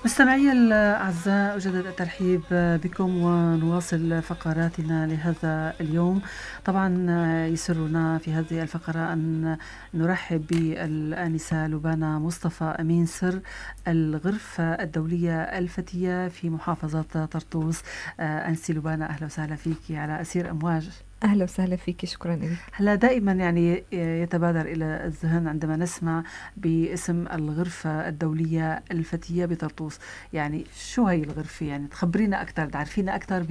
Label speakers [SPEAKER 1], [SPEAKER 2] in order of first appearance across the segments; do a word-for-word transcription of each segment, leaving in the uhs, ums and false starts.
[SPEAKER 1] مستمعي الأعزاء، أجدد الترحيب بكم ونواصل فقراتنا لهذا اليوم. طبعا يسرنا في هذه الفقرة أن نرحب بالآنسة لبانة مصطفى أمين سر، الغرفة الدولية الفتية في محافظة طرطوس. أنسي لبانة، أهلا وسهلا فيك على أسير أمواج.
[SPEAKER 2] أهلا وسهلا فيك، شكرا لك.
[SPEAKER 1] هلا دائما يعني يتبادر إلى الذهن عندما نسمع باسم الغرفة الدولية الفتية بطرطوس، يعني شو هي الغرفة؟ يعني تخبرينا أكثر، تعرفينا أكثر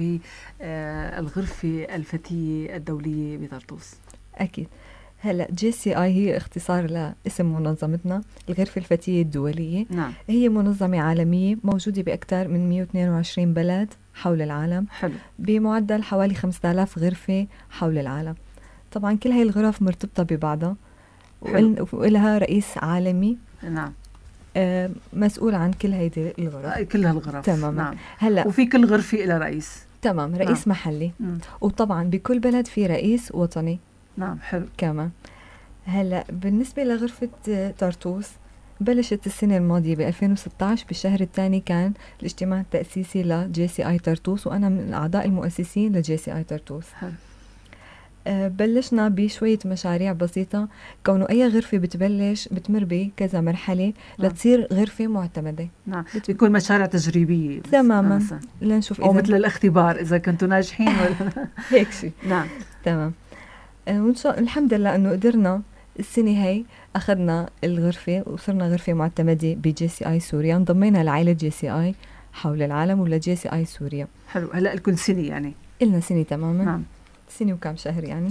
[SPEAKER 1] بالغرفة الفتية الدولية بطرطوس.
[SPEAKER 2] أكيد. هلا جي سي آي هي اختصار لاسم منظمتنا، الغرفة الفتية الدولية.
[SPEAKER 1] نعم.
[SPEAKER 2] هي منظمة عالمية موجودة بأكثر من مئة واثنين وعشرين بلد حول العالم.
[SPEAKER 1] حلو.
[SPEAKER 2] بمعدل حوالي خمسة آلاف غرفة حول العالم. طبعا كل هاي الغرف مرتبطة ببعضها ولها رئيس عالمي.
[SPEAKER 1] نعم.
[SPEAKER 2] آه مسؤول عن كل هيدي الغرف.
[SPEAKER 1] كل هالغرف.
[SPEAKER 2] تمام.
[SPEAKER 1] نعم.
[SPEAKER 2] هلا
[SPEAKER 1] وفي كل غرفة إلى رئيس.
[SPEAKER 2] تمام، رئيس
[SPEAKER 1] نعم.
[SPEAKER 2] محلي.
[SPEAKER 1] م.
[SPEAKER 2] وطبعا بكل بلد في رئيس وطني.
[SPEAKER 1] نعم. حلو.
[SPEAKER 2] كمان. هلا بالنسبة لغرفة طرطوس، بلشت السنة الماضية ب ألفين وستة عشر بالشهر الثاني كان الاجتماع التأسيسي لجي سي آي طرطوس، وأنا من الأعضاء المؤسسين لجي سي آي طرطوس.
[SPEAKER 1] حلو.
[SPEAKER 2] أه بلشنا بشوية مشاريع بسيطة، كونه أي غرفة بتبلش بتمر بكذا مرحلة
[SPEAKER 1] نعم.
[SPEAKER 2] لتصير غرفة معتمدة.
[SPEAKER 1] نعم. بتكون مشاريع تجريبية
[SPEAKER 2] تماما لنشوف
[SPEAKER 1] أو مثل الاختبار إذا كنتوا ناجحين ولا
[SPEAKER 2] هيك شيء.
[SPEAKER 1] نعم.
[SPEAKER 2] تمام. أه وإن شاء الحمد لله أنه قدرنا السنة هاي أخذنا الغرفة وصرنا غرفة معتمدة بجي سي آي سوريا، انضمينا لعائلة جي سي آي حول العالم ولا جي سي آي سوريا.
[SPEAKER 1] حلو. هلأ لكم سنة يعني؟
[SPEAKER 2] إلنا سنة تماما.
[SPEAKER 1] نعم. سنة
[SPEAKER 2] وكم شهر يعني.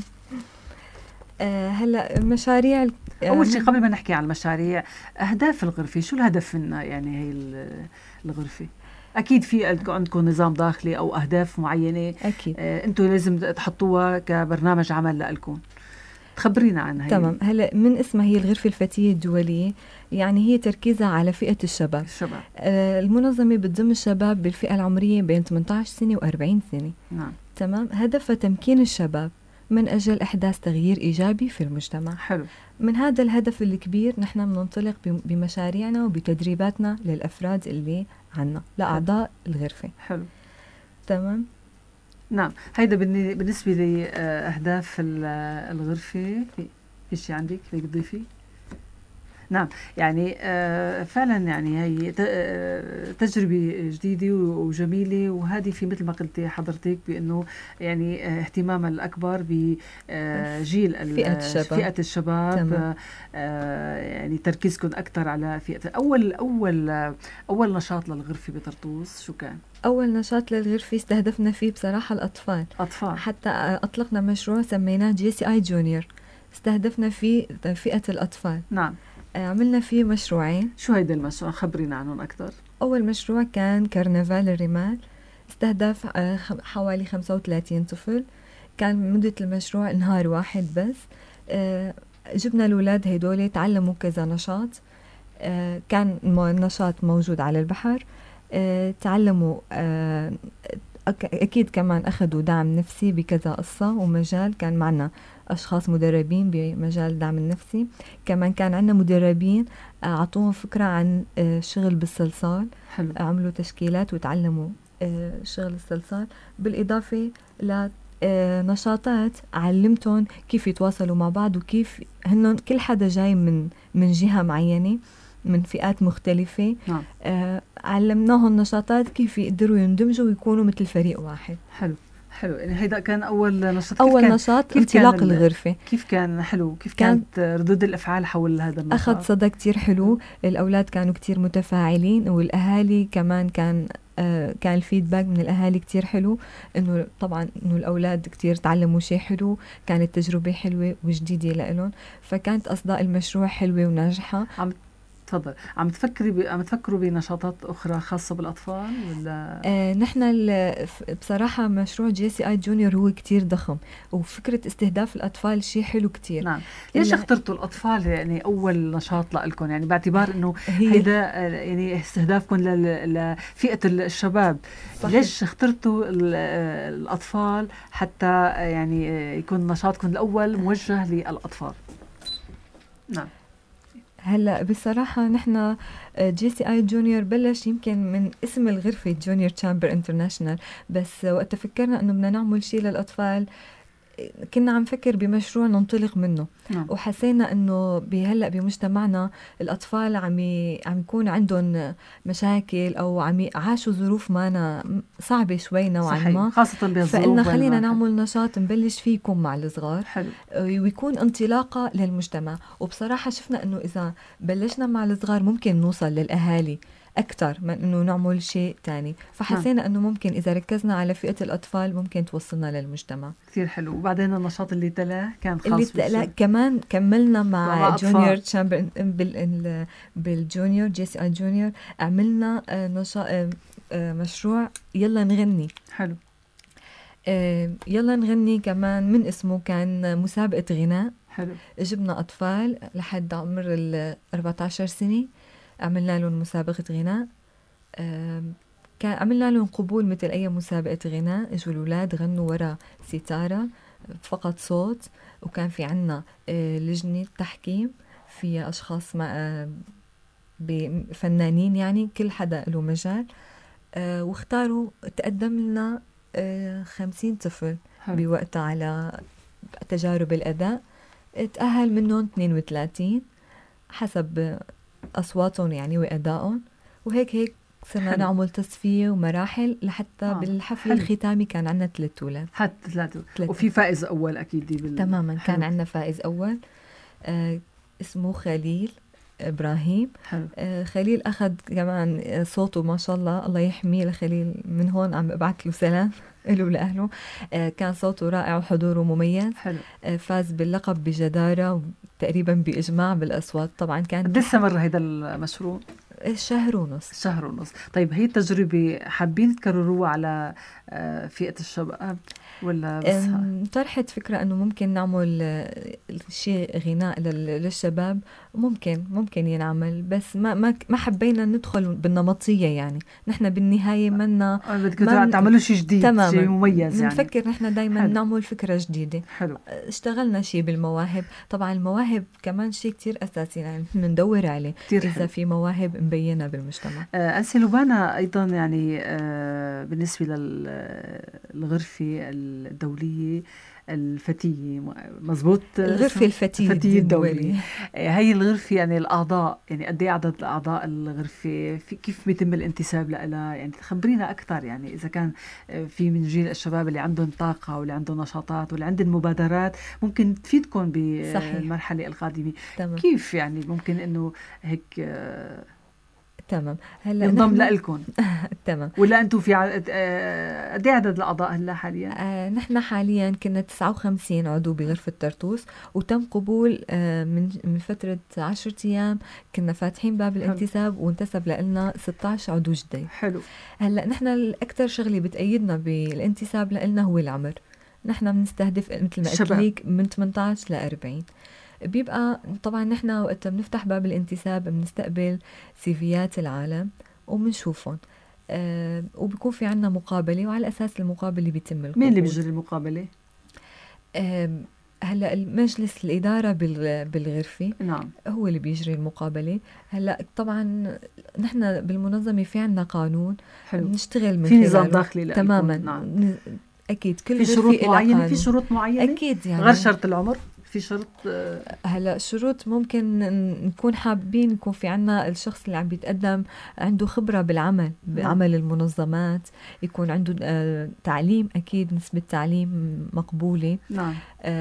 [SPEAKER 2] آه هلا المشاريع
[SPEAKER 1] آه أول شيء قبل ما نحكي عن المشاريع، أهداف الغرفة، شو الهدف منها يعني هي الغرفة؟ أكيد في عندكم نظام داخلي أو أهداف معينة.
[SPEAKER 2] أكيد.
[SPEAKER 1] آه أنتوا لازم تحطوها كبرنامج عمل لألكم، خبرينا عنها.
[SPEAKER 2] تمام. هلا من اسمها هي الغرفة الفتية الدولية، يعني هي تركيزها على فئة الشباب.
[SPEAKER 1] الشباب.
[SPEAKER 2] آه المنظمة بتضم الشباب بالفئة العمرية بين ثمانية عشر سنة وأربعين سنة.
[SPEAKER 1] نعم.
[SPEAKER 2] تمام. هدفها تمكين الشباب من أجل إحداث تغيير إيجابي في المجتمع.
[SPEAKER 1] حلو.
[SPEAKER 2] من هذا الهدف الكبير نحن بننطلق بمشاريعنا وبتدريباتنا للأفراد اللي عنا لأعضاء الغرفة.
[SPEAKER 1] حلو.
[SPEAKER 2] تمام.
[SPEAKER 1] نعم. هيدا بالنسبة لأهداف الغرفة. في شيء عندك بدك تضيفي؟ نعم. يعني آه فعلا يعني هي تجربة جديدة وجميلة، وهذه في مثل ما قلتي حضرتك بأنه يعني آه اهتمام الأكبر بجيل
[SPEAKER 2] فئة الشباب,
[SPEAKER 1] فئة الشباب. آه يعني تركيزكم أكثر على فئة. أول أول أول نشاط للغرفة بطرطوس شو كان؟
[SPEAKER 2] أول نشاط للغرفة استهدفنا فيه بصراحة الأطفال.
[SPEAKER 1] أطفال.
[SPEAKER 2] حتى أطلقنا مشروع سميناه جي سي آي جونيور، استهدفنا فيه فئة الأطفال.
[SPEAKER 1] نعم.
[SPEAKER 2] عملنا فيه مشروعين.
[SPEAKER 1] شو هيدا المشروع؟ خبرينا عنهم أكثر.
[SPEAKER 2] أول مشروع كان كرنفال الرمال، استهدف حوالي خمسة وثلاثين طفل. كان مدة المشروع نهار واحد بس. جبنا الأولاد هيدول تعلموا كذا نشاط. كان النشاط موجود على البحر. تعلموا أكيد كمان أخذوا دعم نفسي بكذا قصة ومجال. كان معنا أشخاص مدربين بمجال الدعم النفسي، كمان كان عندنا مدربين أعطوهم فكرة عن شغل بالصلصال.
[SPEAKER 1] حلو.
[SPEAKER 2] عملوا تشكيلات وتعلموا شغل الصلصال، بالإضافة لنشاطات علمتهم كيف يتواصلوا مع بعض، وكيف هنن كل حدا جاي من من جهة معينة من فئات مختلفة.
[SPEAKER 1] نعم.
[SPEAKER 2] آه علمناهم نشاطات كيف يقدروا يندمجوا ويكونوا مثل فريق واحد.
[SPEAKER 1] حلو. حلو. يعني هيدا كان أول نشاط.
[SPEAKER 2] أول كان نشاط انطلاق الغرفة.
[SPEAKER 1] كيف كان حلو؟ كيف كانت كان ردود الأفعال حول هذا النشاط؟
[SPEAKER 2] أخذ صدى كتير حلو. الأولاد كانوا كتير متفاعلين، والأهالي كمان كان آه كان الفيدباك من الأهالي كتير حلو، إنه طبعا إنه الأولاد كتير تعلموا شيء حلو، كانت تجربة حلوة وجديدة لهم، فكانت أصداء المشروع حلوة وناجحة.
[SPEAKER 1] عم تفضل. عم تفكري ب... عم تفكروا بنشاطات أخرى خاصة بالأطفال ولا؟
[SPEAKER 2] آه نحن بصراحة مشروع جي سي آي جونيور هو كتير ضخم، وفكرة استهداف الأطفال شيء حلو كتير.
[SPEAKER 1] نعم. ليش اخترتوا الأطفال يعني أول نشاط لكم؟ يعني باعتبار إنه هيدا يعني استهدافكم لفئة الشباب. صحيح. ليش اخترتوا الأطفال حتى يعني يكون نشاطكم الأول موجه للأطفال؟ نعم.
[SPEAKER 2] هلا بصراحة نحن جي سي اي جونيور بلش يمكن من اسم الغرفة جونيور تشامبر انترناشنال، بس وقت فكرنا انه بدنا نعمل شيء للاطفال كنا عم فكر بمشروع ننطلق منه.
[SPEAKER 1] نعم.
[SPEAKER 2] وحسينا انه بهلا بمجتمعنا الاطفال عم عم يكون عندهم مشاكل او عم عاشوا ظروف معنا صعبه شوي نوعا ما،
[SPEAKER 1] خاصه بهالظروف،
[SPEAKER 2] فقلنا خلينا نعمل نشاط نبلش فيكم مع الصغار.
[SPEAKER 1] حلو.
[SPEAKER 2] ويكون انطلاقه للمجتمع. وبصراحه شفنا انه اذا بلشنا مع الصغار ممكن نوصل للاهالي أكتر من إنه نعمل شيء تاني، فحسينا إنه ممكن إذا ركزنا على فئة الأطفال ممكن توصلنا للمجتمع.
[SPEAKER 1] كثير حلو. وبعدين النشاط اللي تلاه كان خاص
[SPEAKER 2] اللي تلاه كمان كملنا مع جونيور تشامبر بال بالجونيور جي سي اي جونيور، عملنا نشاط مشروع يلا نغني.
[SPEAKER 1] حلو.
[SPEAKER 2] يلا نغني كمان من اسمه كان مسابقة غناء.
[SPEAKER 1] حلو.
[SPEAKER 2] جبنا أطفال لحد عمر ال أربعة عشر سنة، عملنا لهم مسابقة غناء. كان عملنا لهم قبول مثل أي مسابقة غناء. اجوا الأولاد غنوا ورا ستارة فقط صوت، وكان في عنا لجنة تحكيم في أشخاص مع فنانين، يعني كل حدا له مجال. واختاروا تقدم لنا خمسين طفل بوقتها على تجارب الأداء. تأهل منهم اثنين وثلاثين حسب أصواتهم يعني وأدائهم، وهيك هيك صرنا نعمل تصفية ومراحل لحتى آه. بالحفل الختامي كان عندنا ثلاث أولاد.
[SPEAKER 1] حتى ثلاثة. وفي فائز أول أكيد بال...
[SPEAKER 2] تماما. حلو. كان عندنا فائز أول آه اسمه خليل إبراهيم.
[SPEAKER 1] حلو.
[SPEAKER 2] آه خليل أخذ كمان صوته ما شاء الله، الله يحميه لخليل، من هون عم أبعث له سلام له ولأهله. آه كان صوته رائع وحضوره مميز.
[SPEAKER 1] حلو.
[SPEAKER 2] آه فاز باللقب بجدارة تقريبا بإجماع بالأصوات. طبعا كان
[SPEAKER 1] قد استمر هذا المشروع؟
[SPEAKER 2] شهر ونص.
[SPEAKER 1] شهر ونص. طيب هي التجربة حابين تكرروها على فئة الشباب ولا بس؟
[SPEAKER 2] طرحت فكرة أنه ممكن نعمل شيء غناء للشباب، ممكن ممكن ينعمل، بس ما ما ما حبينا ندخل بالنمطية. يعني نحن بالنهاية منا
[SPEAKER 1] بدكم تعملوا شيء جديد،
[SPEAKER 2] تماماً.
[SPEAKER 1] شيء مميز. يعني
[SPEAKER 2] نفكر نحن دايما
[SPEAKER 1] حلو.
[SPEAKER 2] نعمل فكرة جديدة.
[SPEAKER 1] حلو.
[SPEAKER 2] اشتغلنا شيء بالمواهب. طبعا المواهب كمان شيء كتير أساسي، يعني ندور عليه إذا حلو. في مواهب مبينة بالمجتمع.
[SPEAKER 1] آه أنسي لبانا أيضا يعني آه بالنسبة للغرفة الدولية الفتية، مزبوط؟
[SPEAKER 2] الغرفة الفتية,
[SPEAKER 1] الفتية الدولية. هاي الغرفة يعني الأعضاء، يعني قد ايه عدد الأعضاء الغرفة، في كيف بيتم الانتساب لها؟ يعني خبرينا أكثر، يعني إذا كان في من جيل الشباب اللي عندهم طاقة واللي عندهم نشاطات واللي عندهم مبادرات ممكن تفيدكم بالمرحلة القادمة.
[SPEAKER 2] تمام.
[SPEAKER 1] كيف يعني ممكن إنه هيك آه
[SPEAKER 2] تمام هلا
[SPEAKER 1] ينضم لكم؟
[SPEAKER 2] تمام.
[SPEAKER 1] ولا انتم في قد ايه عدد الاعضاء هلا حاليا؟
[SPEAKER 2] آه نحن حاليا كنا تسعة وخمسين عضو بغرفه طرطوس، وتم قبول آه من من فتره عشرة ايام كنا فاتحين باب الانتساب وانتسب لنا ستة عشر عضو جديد.
[SPEAKER 1] حلو.
[SPEAKER 2] هلا نحن الاكثر شغله بتأيدنا بالانتساب لنا هو العمر. نحن بنستهدف مثل ما قلت لك من ثمانية عشر ل أربعين. بيبقى طبعا نحن وقت بنفتح باب الانتساب بنستقبل سيفيات العالم وبنشوفهم، أه وبيكون في عنا مقابلة، وعلى أساس المقابلة بيتم القبول.
[SPEAKER 1] مين اللي بيجري المقابلة؟
[SPEAKER 2] أه هلا المجلس الإدارة بالغرفة
[SPEAKER 1] نعم
[SPEAKER 2] هو اللي بيجري المقابلة. هلا طبعا نحن بالمنظمة في عنا قانون
[SPEAKER 1] حلو.
[SPEAKER 2] بنشتغل من
[SPEAKER 1] في نظام داخلي لأيكم.
[SPEAKER 2] تماما.
[SPEAKER 1] نعم.
[SPEAKER 2] أكيد كل
[SPEAKER 1] في شروط معينة. في شروط معينة
[SPEAKER 2] أكيد يعني
[SPEAKER 1] غير شرط العمر. في شرط
[SPEAKER 2] هلا شروط ممكن نكون حابين يكون في عنا الشخص اللي عم بيتقدم عنده خبرة بالعمل بعمل المنظمات، يكون عنده تعليم، أكيد نسبة تعليم مقبولة.
[SPEAKER 1] نعم.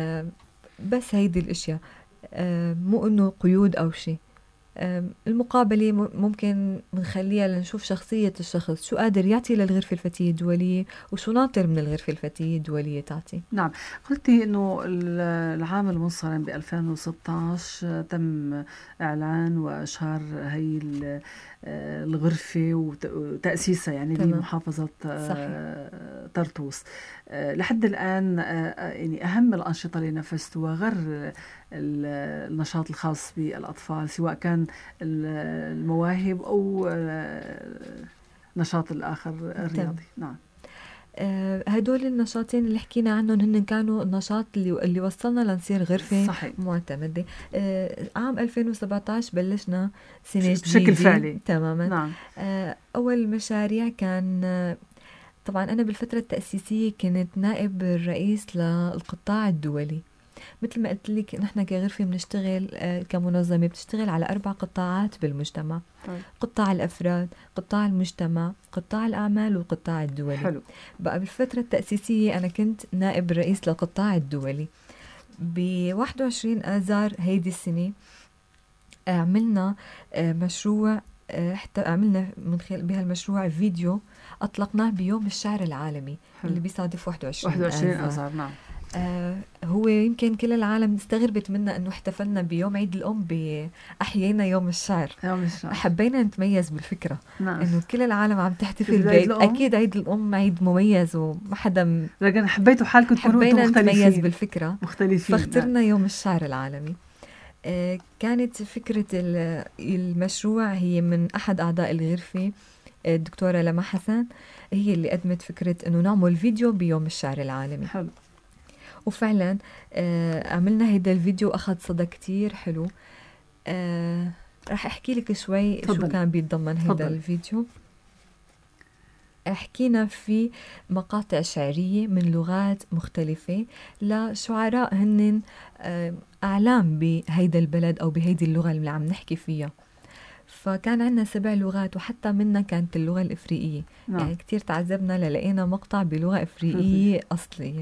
[SPEAKER 2] بس هيدي الاشياء، مو انه قيود او شيء. المقابلة ممكن نخليها لنشوف شخصية الشخص، شو قادر يعطي للغرفة الفتية الدولية وشو ناطر من الغرفة الفتية الدولية تعطي.
[SPEAKER 1] نعم. قلتي انه العام المنصرم ب ألفين وستة عشر تم اعلان واشهار هي الغرفة وتأسيسها يعني بمحافظة طرطوس. لحد الآن يعني أهم الأنشطة اللي نفذتوها غير النشاط الخاص بالأطفال، سواء كان المواهب أو نشاط الآخر الرياضي. نعم.
[SPEAKER 2] آه هدول النشاطين اللي حكينا عنهم هن كانوا النشاط اللي, اللي وصلنا لنصير غرفة
[SPEAKER 1] صحيح.
[SPEAKER 2] معتمدة. آه عام ألفين وسبعة عشر بلشنا سنة جديدة
[SPEAKER 1] بشكل فعلي.
[SPEAKER 2] تماما.
[SPEAKER 1] نعم.
[SPEAKER 2] آه أول مشاريع كان آه طبعا أنا بالفترة التأسيسية كنت نائب الرئيس للقطاع الدولي. مثل ما قلت لك نحن كغرفة بنشتغل آه كمنظمة بتشتغل على أربع قطاعات بالمجتمع.
[SPEAKER 1] طيب.
[SPEAKER 2] قطاع الأفراد، قطاع المجتمع، قطاع الأعمال، والقطاع الدولي.
[SPEAKER 1] حلو.
[SPEAKER 2] بقى بالفترة التأسيسية أنا كنت نائب رئيس للقطاع الدولي. ب واحد وعشرين آذار هيدي السنة عملنا آه مشروع آه حتى عملنا من خلال بهالمشروع فيديو أطلقناه بيوم الشعر العالمي. حلو. اللي بيصادف واحد وعشرين
[SPEAKER 1] آذار. نعم.
[SPEAKER 2] آه هو يمكن كل العالم استغربت منا انه احتفلنا بيوم عيد الام باحيينا يوم الشعر.
[SPEAKER 1] يوم الشعر
[SPEAKER 2] حبينا نتميز بالفكره.
[SPEAKER 1] نعم.
[SPEAKER 2] انه كل العالم عم تحتفل بعيد، اكيد عيد الام عيد مميز وما حدا،
[SPEAKER 1] لكن حبيتوا حالكم تكونوا
[SPEAKER 2] حبينا
[SPEAKER 1] مختلفين،
[SPEAKER 2] نتميز بالفكره
[SPEAKER 1] مختلفين،
[SPEAKER 2] فاخترنا
[SPEAKER 1] نعم.
[SPEAKER 2] يوم الشعر العالمي. آه كانت فكره المشروع هي من احد اعضاء الغرفه الدكتوره لما حسن، هي اللي قدمت فكره انه نعمل فيديو بيوم الشعر العالمي.
[SPEAKER 1] حلو.
[SPEAKER 2] وفعلا آه عملنا هيدا الفيديو أخذ صدى كتير حلو. آه رح أحكي لك شوي فضل. شو كان بيتضمن هيدا فضل. الفيديو. حكينا في مقاطع شعرية من لغات مختلفة لشعراء هن آه أعلام بهيدا البلد أو بهيدي اللغة اللي عم نحكي فيها. فكان عنا سبع لغات وحتى منا كانت اللغة الإفريقية. نعم. يعني كتير تعذبنا للقينا مقطع بلغة إفريقية أصلية.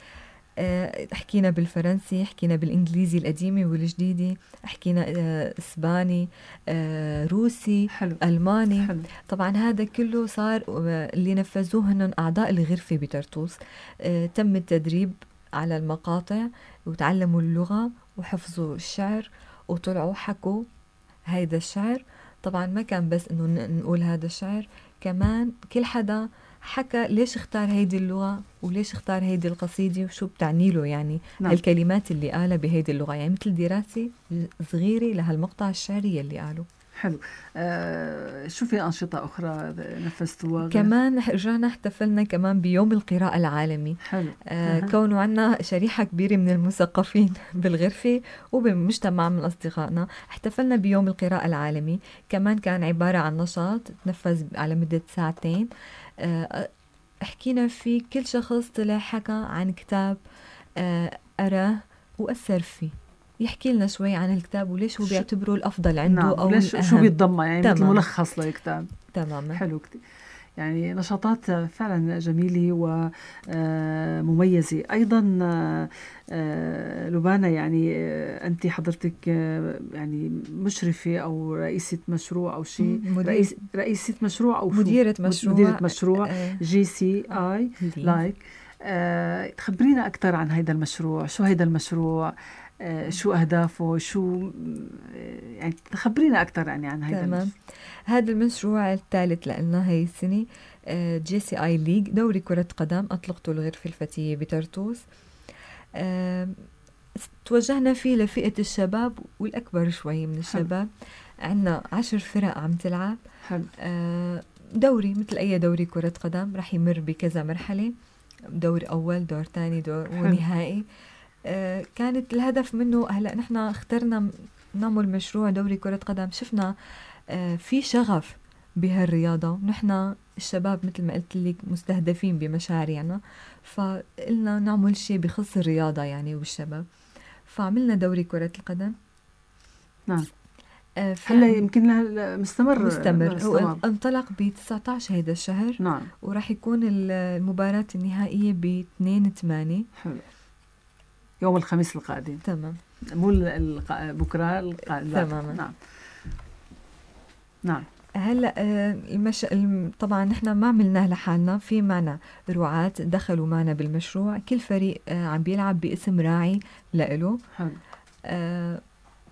[SPEAKER 2] أه حكينا بالفرنسي، حكينا بالإنجليزي القديمة والجديدة، حكينا أه إسباني، أه روسي،
[SPEAKER 1] حلو.
[SPEAKER 2] ألماني.
[SPEAKER 1] حلو.
[SPEAKER 2] طبعا هذا كله صار اللي نفذوه هن أعضاء الغرفة بطرطوس. أه تم التدريب على المقاطع وتعلموا اللغة وحفظوا الشعر وطلعوا حكوا هيدا الشعر. طبعا ما كان بس إنه نقول هذا الشعر، كمان كل حدا حكى ليش اختار هيدي اللغة وليش اختار هيدي القصيدة وشو بتعني له يعني. نعم. هالكلمات اللي قالها بهيدي اللغة، يعني مثل دراسة صغيرة لهالمقطع الشعري اللي قاله.
[SPEAKER 1] حلو. آه شو في أنشطة أخرى نفذتوها؟
[SPEAKER 2] كمان رجعنا احتفلنا كمان بيوم القراءة العالمي.
[SPEAKER 1] حلو.
[SPEAKER 2] آه كونه عنا شريحة كبيرة من المثقفين بالغرفة وبالمجتمع من أصدقائنا، احتفلنا بيوم القراءة العالمي. كمان كان عبارة عن نشاط تنفذ على مدة ساعتين. آه حكينا فيه كل شخص طلع حكى عن كتاب آه أراه وأثر فيه، يحكي لنا شوي عن الكتاب وليش هو بيعتبره الأفضل عنده. نعم. أو
[SPEAKER 1] ليش شو بيتضمن يعني
[SPEAKER 2] تمام.
[SPEAKER 1] مثل ملخص للكتاب.
[SPEAKER 2] تماما.
[SPEAKER 1] حلو كتير. يعني نشاطات فعلا جميلة ومميزة. أيضا لبانة، يعني أنت حضرتك يعني مشرفة أو رئيسة مشروع أو شيء، رئيس رئيسة مشروع أو
[SPEAKER 2] مديرة مشروع
[SPEAKER 1] مديرة مشروع جي سي آي لايك. تخبرينا أكثر عن هذا المشروع. شو هذا المشروع؟ شو أهدافه؟ شو يعني تخبرينا أكثر يعني عن هذا المشروع.
[SPEAKER 2] هذا المشروع الثالث لنا هاي السنة، جي سي آي ليج، دوري كرة قدم أطلقته الغرفة الفتية بطرطوس. أه توجهنا فيه لفئة الشباب والأكبر شوي من الشباب. عنا عشر فرق عم تلعب. أه دوري مثل أي دوري كرة قدم رح يمر بكذا مرحلة، دور أول، دور تاني، دور ونهائي. أه كانت الهدف منه، هلأ نحن اخترنا نعمل مشروع دوري كرة قدم، شفنا أه في شغف بهالرياضة، ونحن الشباب مثل ما قلت لك مستهدفين بمشاريعنا، فقلنا نعمل شيء بخص الرياضة يعني والشباب، فعملنا دوري كرة القدم.
[SPEAKER 1] نعم. أه هلا يمكن لها مستمر
[SPEAKER 2] مستمر, مستمر. هو انطلق ب تسعة عشر هيدا الشهر.
[SPEAKER 1] نعم.
[SPEAKER 2] وراح يكون المباراة النهائية ب اثنين ثمانية.
[SPEAKER 1] حلو. يوم الخميس القادم.
[SPEAKER 2] تمام.
[SPEAKER 1] مو الق... بكرة القادم.
[SPEAKER 2] تماما.
[SPEAKER 1] نعم. نعم.
[SPEAKER 2] هلا المش... طبعا نحن ما عملناه لحالنا، في معنا رعاة دخلوا معنا بالمشروع، كل فريق عم بيلعب باسم راعي لإله.
[SPEAKER 1] حلو.
[SPEAKER 2] آه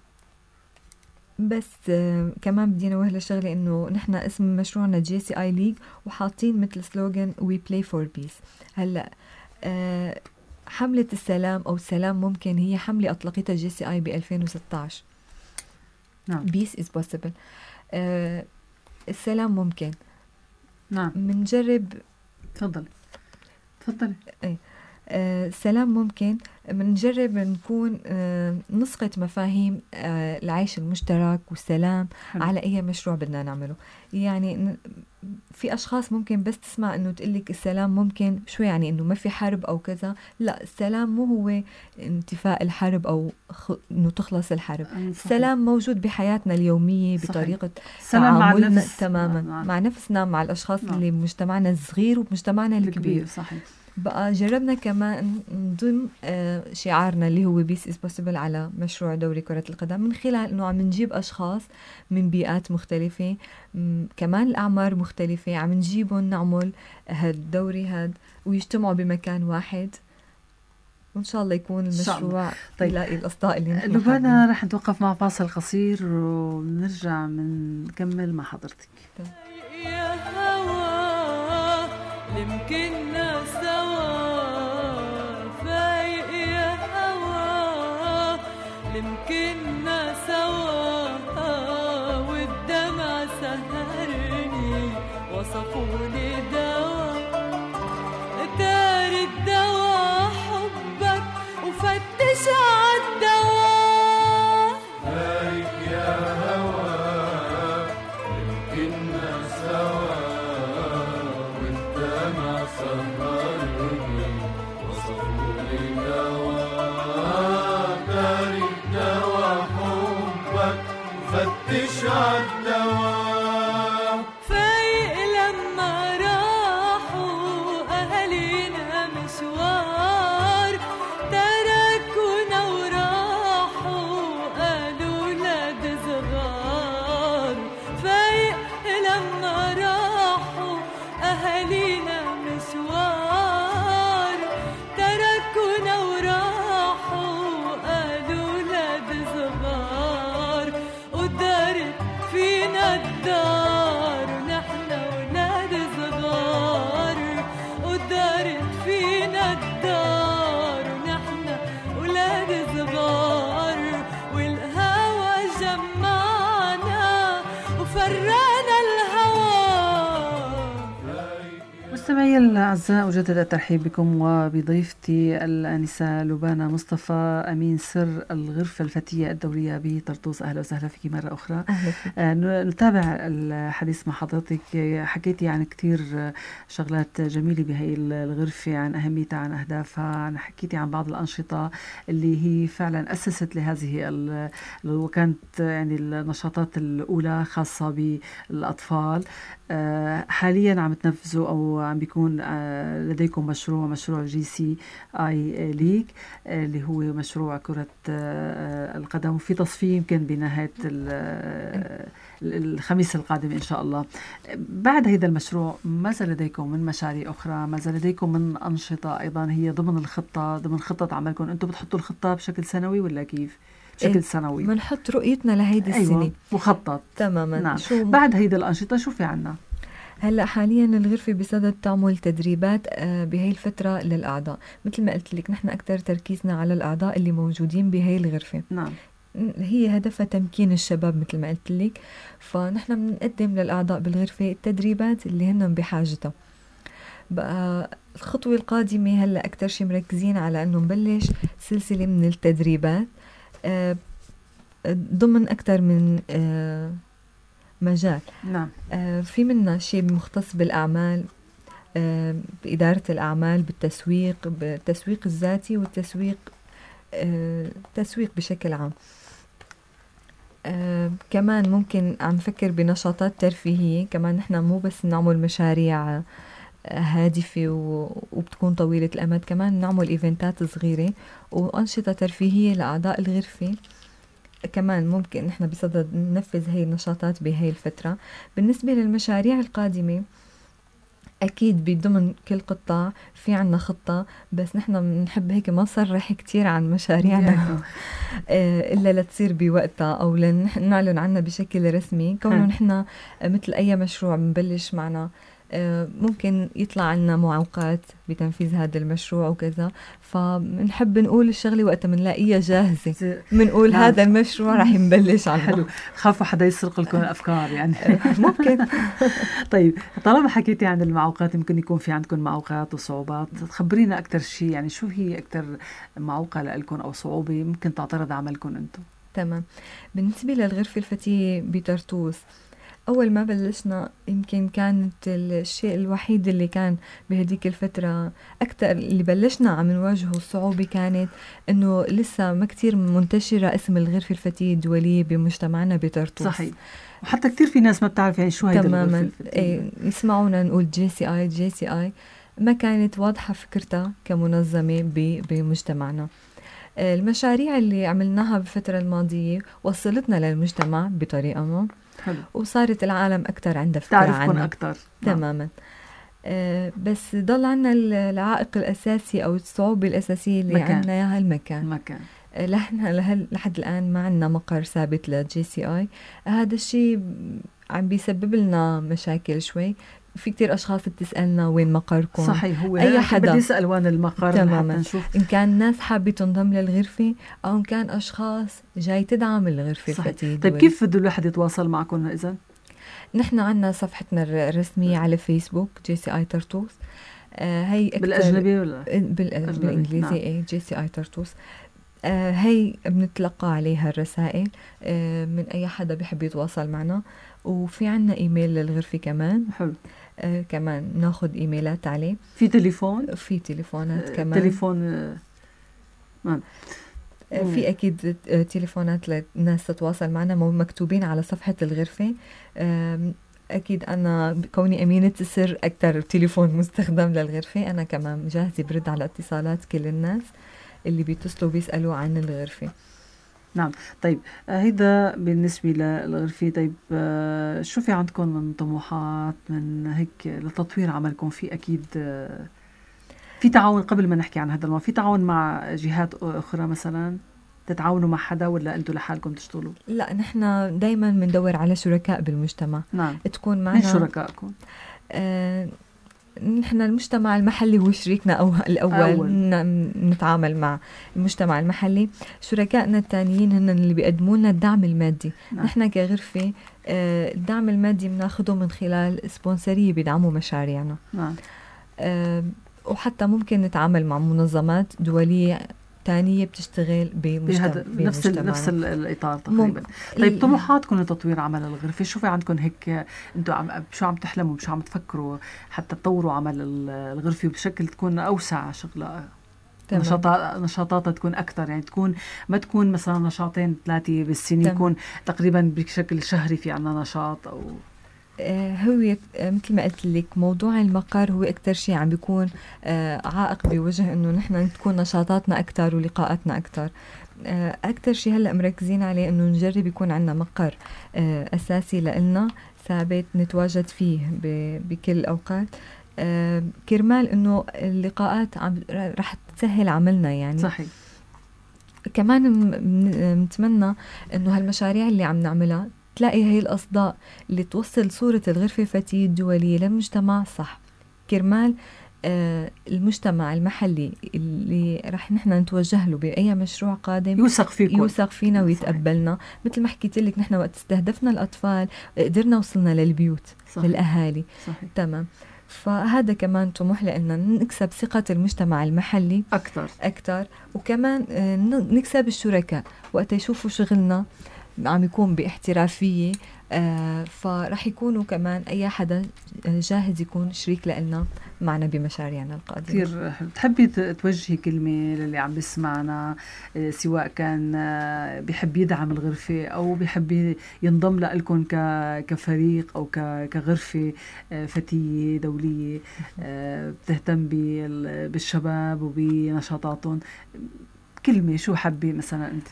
[SPEAKER 2] بس آه كمان بدينا وهلة شغلة إنه نحن اسم مشروعنا جي سي آي ليج، وحاطين مثل سلوغن وي بلاي فور بيس. هلا آه حملة السلام أو السلام ممكن هي حملة أطلقتها جي سي آي ب ألفين وستة عشر.
[SPEAKER 1] نعم.
[SPEAKER 2] بيس is possible. آه السلام ممكن.
[SPEAKER 1] نعم.
[SPEAKER 2] منجرب.
[SPEAKER 1] تفضل. تفضلي.
[SPEAKER 2] ايه السلام آه ممكن بنجرب نكون آه نسقط مفاهيم آه العيش المشترك والسلام حلو. على أي مشروع بدنا نعمله. يعني في أشخاص ممكن بس تسمع إنه تقلك السلام ممكن شو يعني إنه ما في حرب أو كذا. لا، السلام مو هو انتفاء الحرب أو خ... إنه تخلص الحرب. صحيح. السلام موجود بحياتنا اليومية بطريقة تعاملنا مع تماما مع, مع نفسنا، مع الأشخاص نعم. اللي بمجتمعنا الصغير وبمجتمعنا الكبير.
[SPEAKER 1] صحيح.
[SPEAKER 2] بقى جربنا كمان نضم آه شعارنا اللي هو بيس إز بوسيبل على مشروع دوري كرة القدم، من خلال إنه عم نجيب أشخاص من بيئات مختلفة، كمان الأعمار مختلفة، عم نجيبهم نعمل هالدوري هاد ويجتمعوا بمكان واحد، وإن شاء الله يكون المشروع طيب. يلاقي الأصداء اللي نحن
[SPEAKER 1] لبنى. رح نتوقف مع فاصل قصير ونرجع من نكمل مع حضرتك. طيب.
[SPEAKER 3] يا هوا يمكننا سوا، فايق يا هوا يمكننا سوا، والدمع سهرني وصفوني دوا، دار الدوا حبك وفتش عالدوا، فايق يا هوا يمكننا سوا، سهرني وصفوني دوا، دار الدوا حبك فتش عالدوا، فايق لما راحوا أهالينا مشوار، تركونا وراحوا قالوا ولاد صغار، فايق لما راحوا أهالينا مشوار، تركونا وراحوا قالوا ولاد صغار، ودارت فينا الدار ونحن ولاد صغار، ودارت فينا الدار ونحن ولاد صغار، والهوى جمعنا وفرقنا الهوى.
[SPEAKER 1] مستمعي الأعزاء، أجدد الترحيب بكم وبضيفتي الآنسة لبنى مصطفى، أمين سر الغرفة الفتية الدولية بطرطوس. أهلا وسهلا فيك مرة أخرى. أهلا. نتابع الحديث مع حضرتك. حكيتي عن كتير شغلات جميلة بهي الغرفة، عن أهميتها، عن أهدافها، عن حكيتي عن بعض الأنشطة اللي هي فعلا أسست لهذه وكانت يعني النشاطات الأولى خاصة بالأطفال. حاليا عم تنفذوا أو عم بيكون لديكم مشروع مشروع جي سي آي ليج اللي هو مشروع كرة القدم، في تصفية يمكن بنهاية الخميس القادم إن شاء الله. بعد هذا المشروع ماذا لديكم من مشاريع أخرى؟ ماذا لديكم من أنشطة أيضا هي ضمن الخطة، ضمن خطة عملكم؟ أنتم بتحطوا الخطة بشكل سنوي ولا كيف؟ بشكل إيه سنوي
[SPEAKER 2] بنحط رؤيتنا لهيدي السنة.
[SPEAKER 1] أيوة. مخطط
[SPEAKER 2] تماما.
[SPEAKER 1] نعم. شو بعد هيدا الأنشطة شو في عنا؟
[SPEAKER 2] هلا حاليا الغرفة بصدد تعمل تدريبات بهي الفترة للأعضاء. مثل ما قلت لك نحن أكثر تركيزنا على الأعضاء اللي موجودين بهي الغرفة.
[SPEAKER 1] نعم.
[SPEAKER 2] هي هدفها تمكين الشباب مثل ما قلت لك، فنحن بنقدم للأعضاء بالغرفة التدريبات اللي هن بحاجتها. بقى الخطوة القادمة هلا أكثر شيء مركزين على أنه نبلش سلسلة من التدريبات ضمن أكثر من مجال.
[SPEAKER 1] نعم.
[SPEAKER 2] آه في منا شيء مختص بالأعمال، آه بإدارة الأعمال، بالتسويق، بالتسويق الذاتي والتسويق آه تسويق بشكل عام. آه كمان ممكن عم نفكر بنشاطات ترفيهية كمان. نحن مو بس نعمل مشاريع هادفة وبتكون طويلة الأمد، كمان نعمل إيفنتات صغيرة وأنشطة ترفيهية لأعضاء الغرفة. كمان ممكن نحن بصدد ننفذ هاي النشاطات بهاي الفترة. بالنسبة للمشاريع القادمة أكيد بضمن كل قطاع في عنا خطة، بس نحن بنحب هيك ما نصرح كتير عن مشاريعنا إلا لتصير بوقتها أو لنعلن عنها بشكل رسمي، كونه نحن مثل أي مشروع بنبلش معنا ممكن يطلع عنا معوقات بتنفيذ هذا المشروع وكذا، فبنحب نقول الشغلة وقت منلاقيها جاهزة بنقول نعم. هذا المشروع رح نبلش عنه.
[SPEAKER 1] حلو، خافوا حدا يسرق لكم الأفكار يعني.
[SPEAKER 2] ممكن.
[SPEAKER 1] طيب طالما حكيتي عن المعوقات، يمكن يكون في عندكم معوقات وصعوبات، خبرينا أكتر شيء، يعني شو هي أكتر معوقة لكم أو صعوبة ممكن تعترض عملكم أنتم؟
[SPEAKER 2] تمام. بالنسبة للغرفة الفتية بطرطوس، أول ما بلشنا يمكن كانت الشيء الوحيد اللي كان بهديك الفترة أكتر اللي بلشنا عم نواجهه الصعوبة كانت إنه لسه ما كتير منتشرة اسم الغرفة الفتية الدولية بمجتمعنا بطرطوس.
[SPEAKER 1] صحيح، وحتى كتير في ناس ما بتعرف يعني شو هيدا الغرفة الفتية.
[SPEAKER 2] ايه يسمعونا نقول جي سي آي جي سي آي، ما كانت واضحة فكرتها كمنظمة بمجتمعنا. المشاريع اللي عملناها بالفترة الماضية وصلتنا للمجتمع بطريقة ما،
[SPEAKER 1] حلو.
[SPEAKER 2] وصارت العالم أكتر عندها فكرة
[SPEAKER 1] تعرفكم أكتر.
[SPEAKER 2] تماما. آه بس ضل عنا العائق الأساسي أو الصعوبة الأساسية اللي عنا إياها المكان.
[SPEAKER 1] المكان.
[SPEAKER 2] آه لحنا لحد الآن ما عنا مقر ثابت لجي سي آي. هذا الشيء عم بيسبب لنا مشاكل شوي. في كتير أشخاص بتسألنا وين مقركم.
[SPEAKER 1] صحيح، هو
[SPEAKER 2] أي حدا
[SPEAKER 1] بدي يسأل وين المقر
[SPEAKER 2] تماما،
[SPEAKER 1] حتى نشوف
[SPEAKER 2] إن كان ناس حابة تنضم للغرفة أو إن كان أشخاص جاي تدعم الغرفة الفتية.
[SPEAKER 1] طيب كيف بده الواحد يتواصل معكم إذن؟
[SPEAKER 2] نحن عنا صفحتنا الرسمية على فيسبوك جي سي آي طرطوس. آه هي
[SPEAKER 1] بالأجنبي ولا؟
[SPEAKER 2] بالأجنبي بالإنجليزي. نعم. إيه جي سي آي طرطوس. آه هي بنتلقى عليها الرسائل آه من أي حدا بيحب يتواصل معنا، وفي عنا إيميل للغرفة كمان.
[SPEAKER 1] حلو.
[SPEAKER 2] آه كمان ناخد إيميلات عليه.
[SPEAKER 1] في تليفون؟
[SPEAKER 2] في تليفونات كمان.
[SPEAKER 1] تليفون آه.
[SPEAKER 2] آه في أكيد آه تليفونات للناس تتواصل معنا مكتوبين على صفحة الغرفة. آه أكيد أنا كوني أمينة السر أكتر تليفون مستخدم للغرفة، أنا كمان جاهزة برد على اتصالات كل الناس اللي بيتصلوا بيسألوا عن الغرفة.
[SPEAKER 1] نعم. طيب هيدا بالنسبة للغرفة. طيب شو في عندكم من طموحات من هيك لتطوير عملكم؟ في أكيد في تعاون، قبل ما نحكي عن هذا الموضوع، في تعاون مع جهات أخرى مثلا؟ تتعاونوا مع حدا ولا أنتوا لحالكم تشتغلوا؟
[SPEAKER 2] لا، نحن دايما بندور على شركاء بالمجتمع.
[SPEAKER 1] نعم.
[SPEAKER 2] تكون معنا.
[SPEAKER 1] من شركائكم؟
[SPEAKER 2] آه نحن المجتمع المحلي هو شريكنا أو الأول. أول. نتعامل مع المجتمع المحلي. شركائنا الثانيين هن اللي بيقدموا لنا الدعم المادي. نعم. نحن كغرفة آه الدعم المادي بناخده من خلال سبونسرية بيدعموا مشاريعنا.
[SPEAKER 1] نعم.
[SPEAKER 2] آه وحتى ممكن نتعامل مع منظمات دولية تانية بتشتغل بمجتمع
[SPEAKER 1] نفس نفس الإطار تقريبا. طيب طموحاتكم لتطوير عمل الغرفة، شو في عندكم هيك انتوا عم شو عم تحلموا، شو عم تفكروا حتى تطوروا عمل الغرفة بشكل تكون أوسع، شغلة نشاطات نشاطاتها تكون أكتر، يعني تكون ما تكون مثلا نشاطين ثلاثة بالسنة، يكون تقريبا بشكل شهري في عنا نشاط. أو
[SPEAKER 2] هو مثل ما قلت لك موضوع المقر هو أكتر شيء عم بيكون عائق بوجه إنه نحن تكون نشاطاتنا أكتر ولقاءاتنا أكتر. أكتر شيء هلأ مركزين عليه إنه نجرب يكون عنا مقر أساسي لإلنا ثابت نتواجد فيه بكل الأوقات، كرمال إنه اللقاءات عم رح تسهل عملنا يعني.
[SPEAKER 1] صحيح.
[SPEAKER 2] كمان نتمنى إنه هالمشاريع اللي عم نعملها تلاقي هي الأصداء اللي توصل صورة الغرفة الفتية الدولية للمجتمع صح، كرمال آه المجتمع المحلي اللي رح نحن نتوجه له بأي مشروع قادم
[SPEAKER 1] يوثق فيكم،
[SPEAKER 2] يوثق فينا ويتقبلنا. مثل ما حكيت لك نحن وقت استهدفنا الأطفال قدرنا وصلنا للبيوت. صحيح. للأهالي.
[SPEAKER 1] صحيح.
[SPEAKER 2] تمام. فهذا كمان طموح لأننا نكسب ثقة المجتمع المحلي
[SPEAKER 1] أكتر
[SPEAKER 2] أكتر، وكمان آه نكسب الشركاء وقت يشوفوا شغلنا عم يكون باحترافية. آه فرح يكونوا كمان أي حدا جاهز يكون شريك لنا معنا بمشاريعنا القادمة.
[SPEAKER 1] كثير بتحبي توجهي كلمة للي عم بيسمعنا، سواء كان بيحب يدعم الغرفة أو بيحب ينضم لكم كفريق أو كغرفة فتية دولية بتهتم بالشباب وبنشاطاتهم، كلمة شو حبي مثلا أنت؟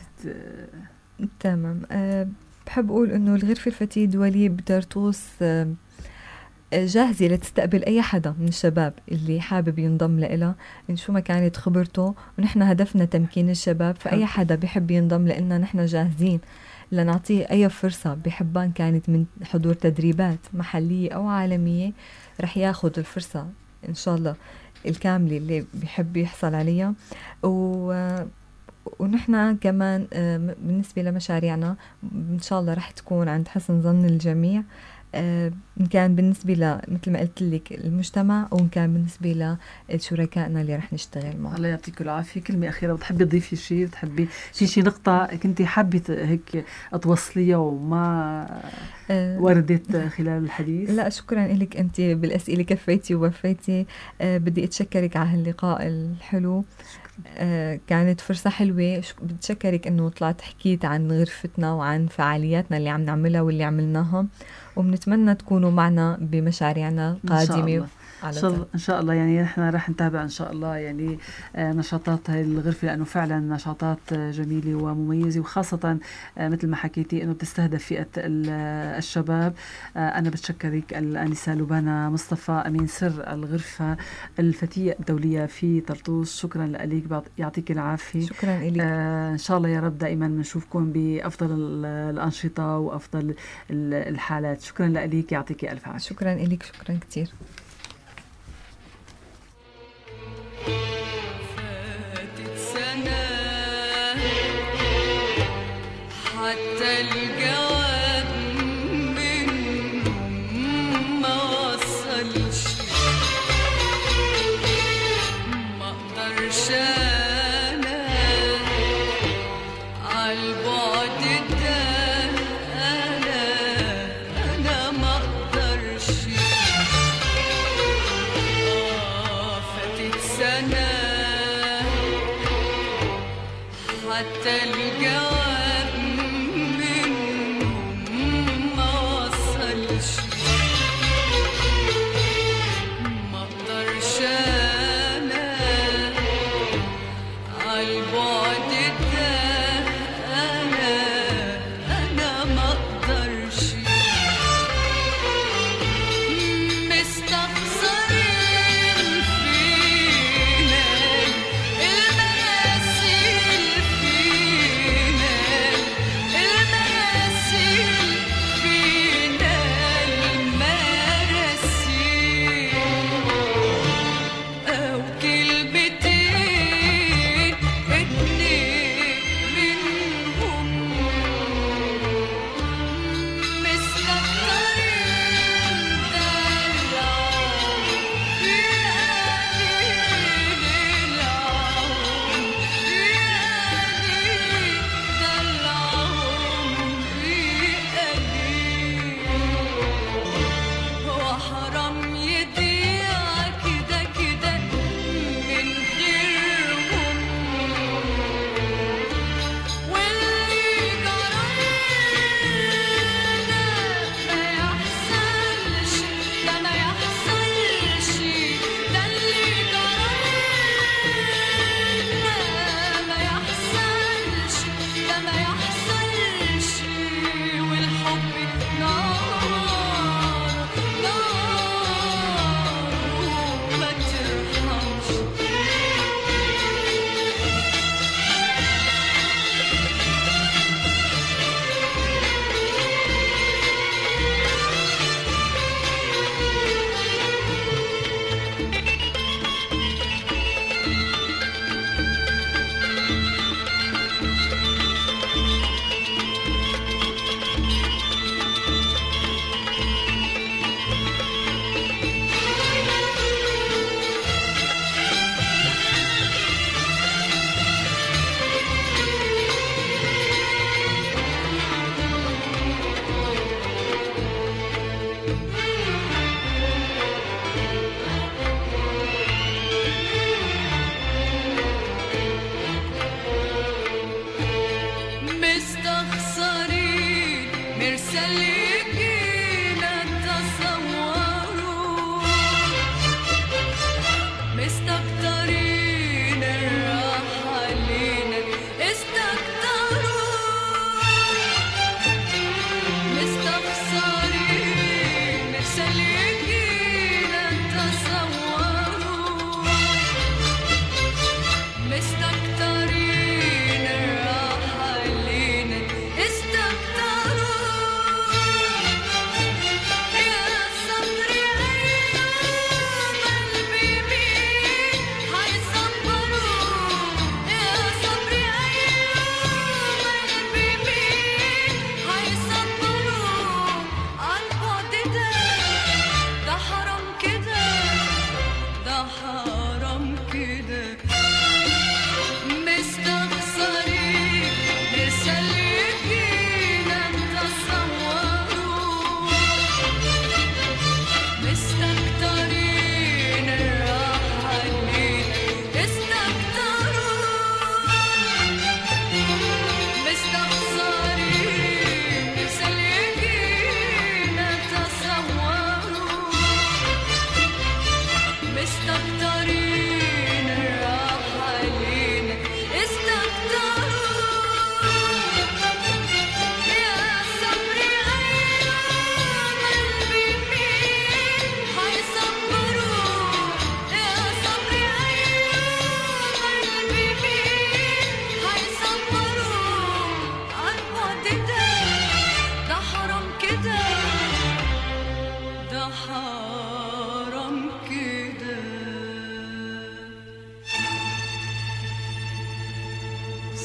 [SPEAKER 2] تمام. أه بحب أقول إنه الغرفة الفتية الدولية بطرطوس أه جاهزة لتستقبل أي حدا من الشباب اللي حابب ينضم لها، إن شو ما كانت خبرته، ونحن هدفنا تمكين الشباب، فأي حدا بيحب ينضم لنا نحن جاهزين لنعطيه أي فرصة بحبها، إن كانت من حضور تدريبات محلية أو عالمية، رح ياخد الفرصة إن شاء الله الكاملة اللي بيحب يحصل عليها. و ونحن كمان بالنسبة لمشاريعنا إن شاء الله رح تكون عند حسن ظن الجميع، إن كان بالنسبة ل مثل ما قلت لك المجتمع، أو إن كان بالنسبة لشركائنا اللي رح نشتغل معهم.
[SPEAKER 1] الله يعطيك العافية. كلمة أخيرة، بتحبي تضيفي شيء؟ بتحبي في شيء نقطة كنتي حابة هيك توصليها وما أه وردت خلال الحديث؟
[SPEAKER 2] لا شكرا لك، أنت بالأسئلة كفيتي ووفيتي. أه بدي أتشكرك على هاللقاء الحلو. آه كانت فرصة حلوة. بتشكرك انه طلعت حكيت عن غرفتنا وعن فعالياتنا اللي عم نعملها واللي عملناها، وبنتمنى تكونوا معنا بمشاريعنا قادمة.
[SPEAKER 1] إن شاء الله إن شاء الله يعني نحن راح نتابع إن شاء الله يعني نشاطات هاي الغرفة، لأنه فعلا نشاطات جميلة ومميزة، وخاصة مثل ما حكيتي إنه تستهدف فئة الشباب. أنا بتشكرك الآنسة لبانة مصطفى، أمين سر الغرفة الفتية الدولية في طرطوس. شكرا لك، يعطيك العافية.
[SPEAKER 2] شكرا لك.
[SPEAKER 1] آه إن شاء الله يا رب دائما بنشوفكم بأفضل الأنشطة وأفضل الحالات. شكرا لك، يعطيك ألف عافية.
[SPEAKER 2] شكرا لك، شكرا كتير.
[SPEAKER 3] فاتت سنة حتى الجواب منهم ما وصلش، ما اقدرش انا عالبعد ده، انا انا ما اقدرش. سنة حتى الجواب منهم ما وصلش، ما اقدرش انا عالبعد ده، انا انا ما اقدرش. مستخسرين فينا المراسيل فينا،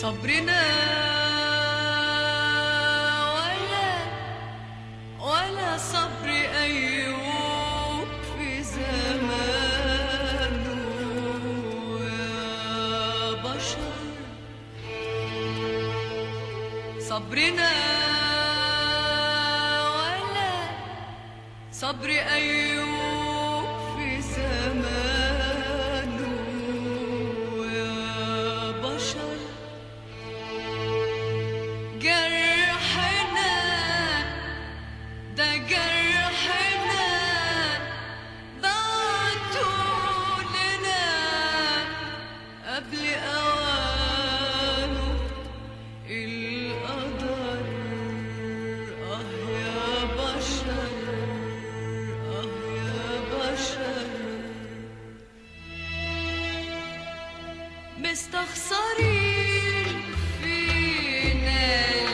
[SPEAKER 3] صبرنا ولا ولا صبر أيوب في زمانه يا بشر صبرنا ولا صبر أيوب في زمانه يا بشر جرحنا ده جرحنا بعتوا لنا قبل أوانه القدر آه يا بشر آه يا بشر مستخسرين فينا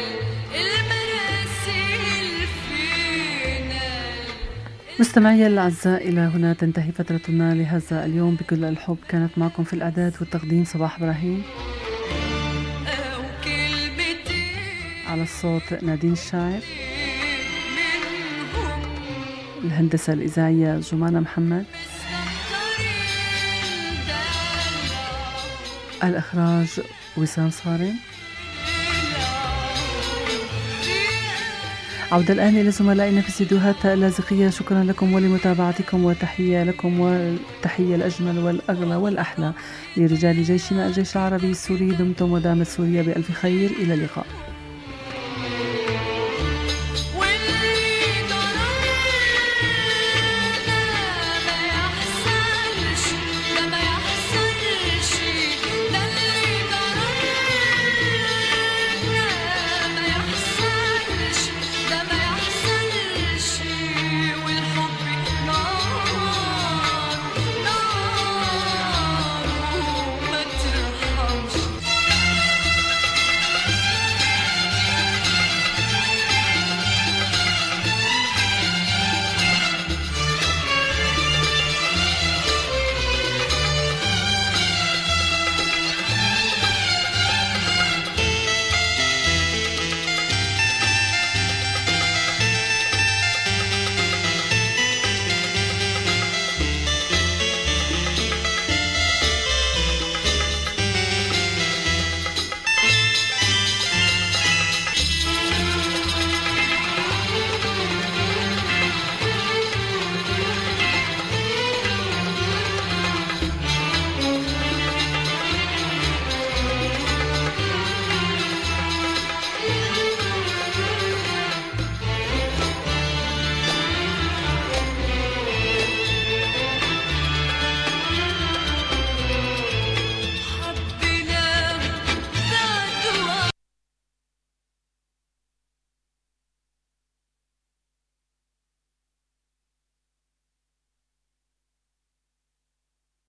[SPEAKER 3] المراسيل فينا.
[SPEAKER 1] مستمعي الأعزاء، إلى هنا تنتهي فترتنا لهذا اليوم. بكل الحب كانت معكم في الإعداد والتقديم صباح إبراهيم،
[SPEAKER 3] أو كلمتين
[SPEAKER 1] على الصوت نادين الشاعر،
[SPEAKER 3] منهم
[SPEAKER 1] الهندسة الإذاعية جمانة محمد،
[SPEAKER 3] مستخسرين دلع
[SPEAKER 1] الإخراج وسام صارم. عودة الآن إلى زملائنا في استديوهات اللاذقية. شكرا لكم ولمتابعتكم، وتحية لكم والتحية الأجمل والأغلى والأحلى لرجال جيشنا الجيش العربي السوري. دمتم ودامت سوريا بألف خير. إلى اللقاء.